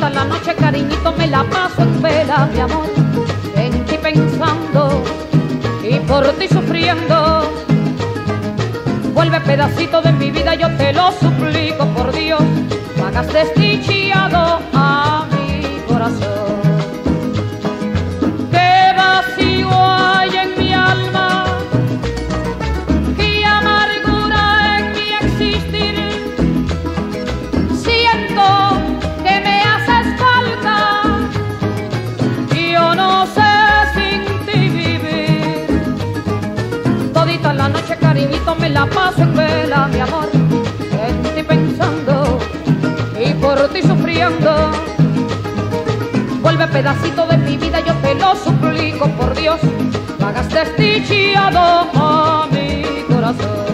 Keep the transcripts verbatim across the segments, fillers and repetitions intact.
Todita la noche, cariñito, me la paso en vela, mi amor, en ti pensando y por ti sufriendo. Vuelve pedacito de mi vida, yo te lo suplico, por Dios, no hagas desdichado a mi corazón. Qué vacío hay en mi alma, qué amargura en mi existir. Siento que me haces falta, yo no sé sin ti vivir. Todita la noche, cariñito, me la paso en vela, mi amor, en ti pensando y por ti sufriendo. Vuelve pedacito de mi vida, yo te lo suplico, por Dios, no hagas desdichado a mi corazón.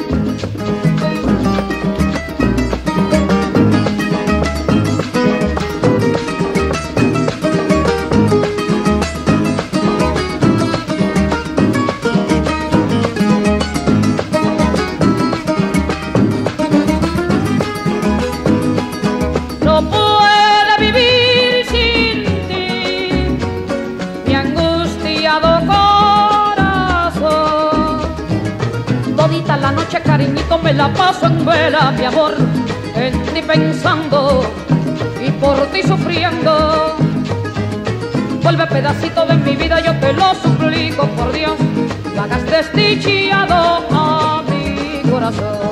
No puede vivir sin ti mi angustiado corazón. Todita la noche, cariñito, me la paso en vela, mi amor, en ti pensando y por ti sufriendo. Vuelve pedacito de mi vida, yo te lo suplico, por Dios, no hagas desdichado a mi corazón.